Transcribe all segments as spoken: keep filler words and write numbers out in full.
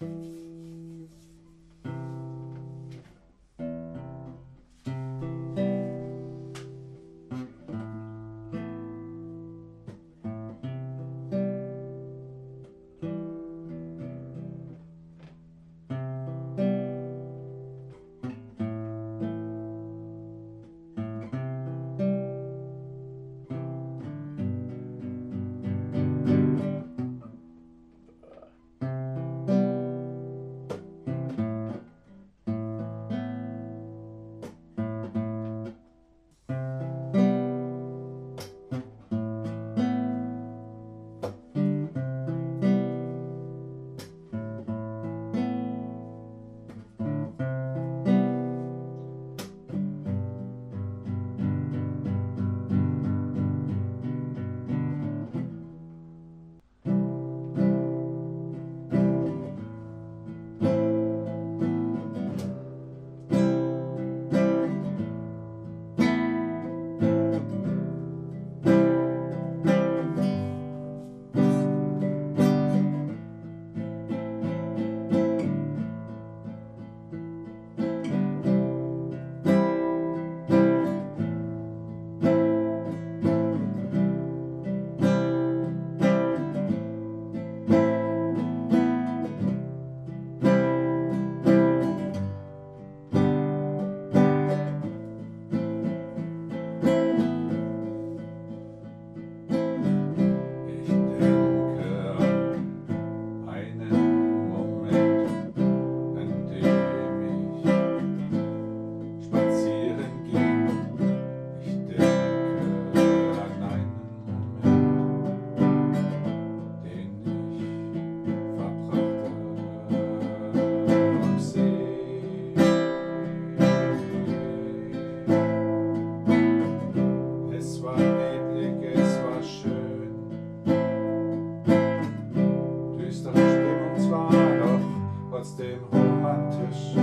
trotzdem romantisch,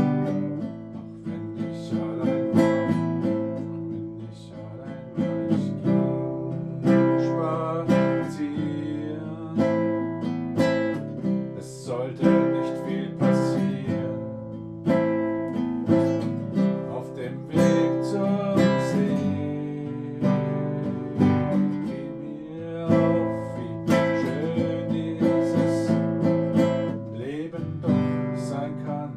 auch wenn ich allein war, auch wenn ich allein war, ich ging spazieren. Es sollte nicht viel passieren, auf dem Weg zum See fiel mir auf, wie schön dieses Leben doch sein kann,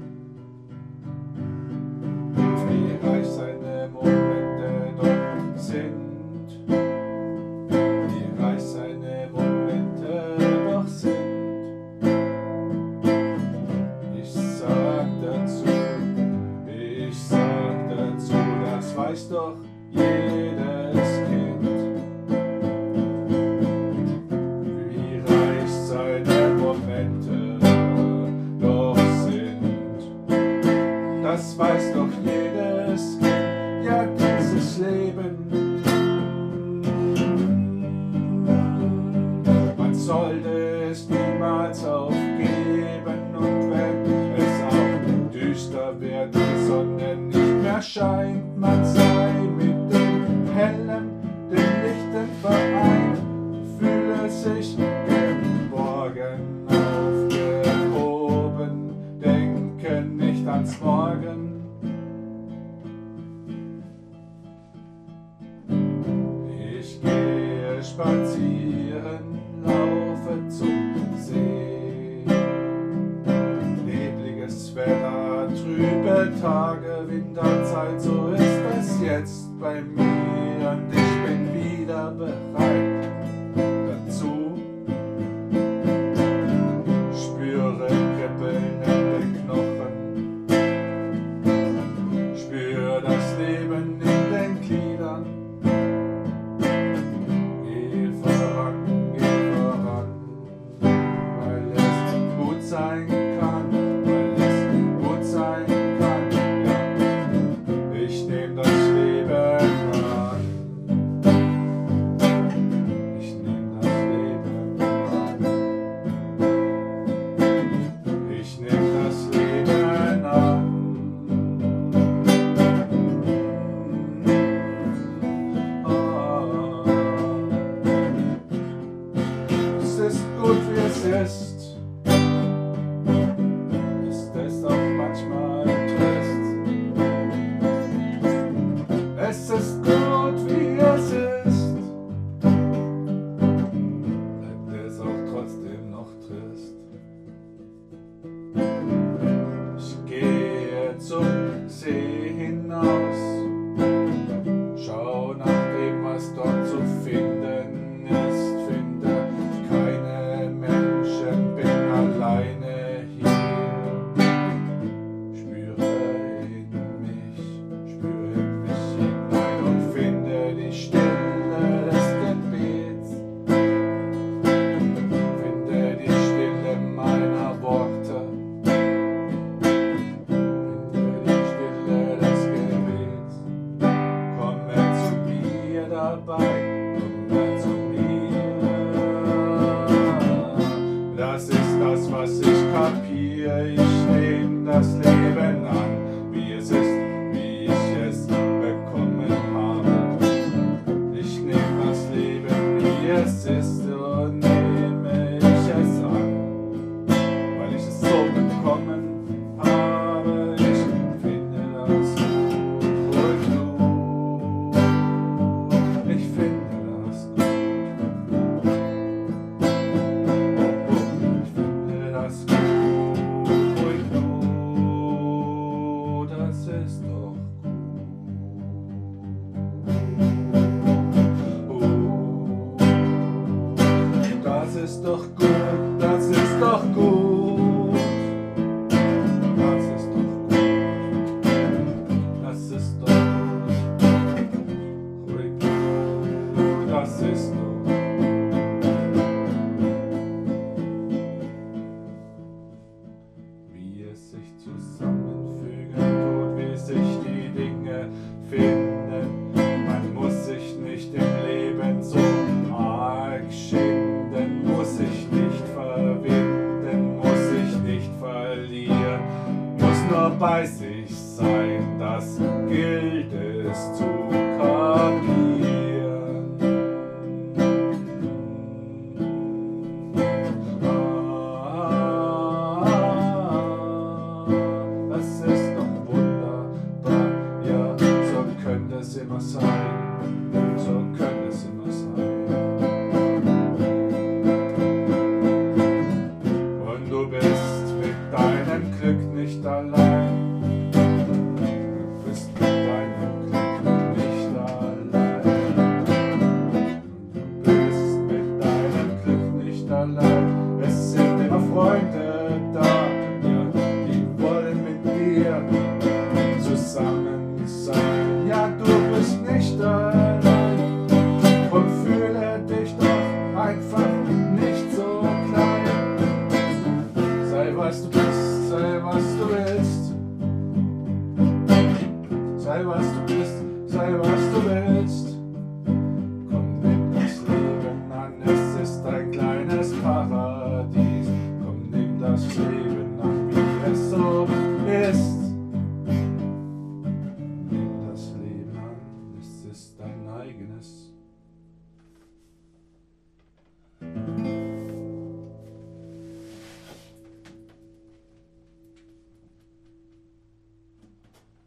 wie reich seine Momente doch sind, wie reich seine Momente doch sind. Ich sag dazu, ich sag dazu, das weiß doch jedes Kind, wie reich seine Momente doch sind. Das weiß doch jedes Kind, ja, dieses Leben. Man sollte es niemals aufgeben, und wenn es auch düster wird, die Sonne nicht mehr scheint, man sei mit dem Hellen, dem Lichten vereint, fühle sich geborgen, aufgehoben, denke nicht ans Morgen. Ich gehe spazieren, laufe zum See. Nebliges Wetter, trübe Tage, Winterzeit, so ist es jetzt bei mir, und ich bin wieder bereit dazu. Spüre Kribbeln in den Knochen, spür das Leben in den Gliedern. Geh voran, geh voran, weil es gut sein kann, weil es gut sein kann, ja. Ich nehm das Leben an, ich nehm das Leben an, ich nehm das Leben an. Ah. Es ist gut, wie es ist. das Leben an, wie es ist, wie ich es bekommen habe. Ich nehme das Leben, wie es ist, und nehme ich es an, weil ich es so bekommen habe. Ich finde das gut, ich finde das gut. Ich finde das gut, das ist doch Das ist doch gut, das ist doch gut. Das ist doch gut, das ist doch gut. Das ist doch wie es sich zusammenfügen tut, wie sich die Dinge finden. Man muss sich nicht im Leben so arg schinden, muss sich nicht verwinden, muss sich nicht verlieren, muss nur bei sich sein, das gilt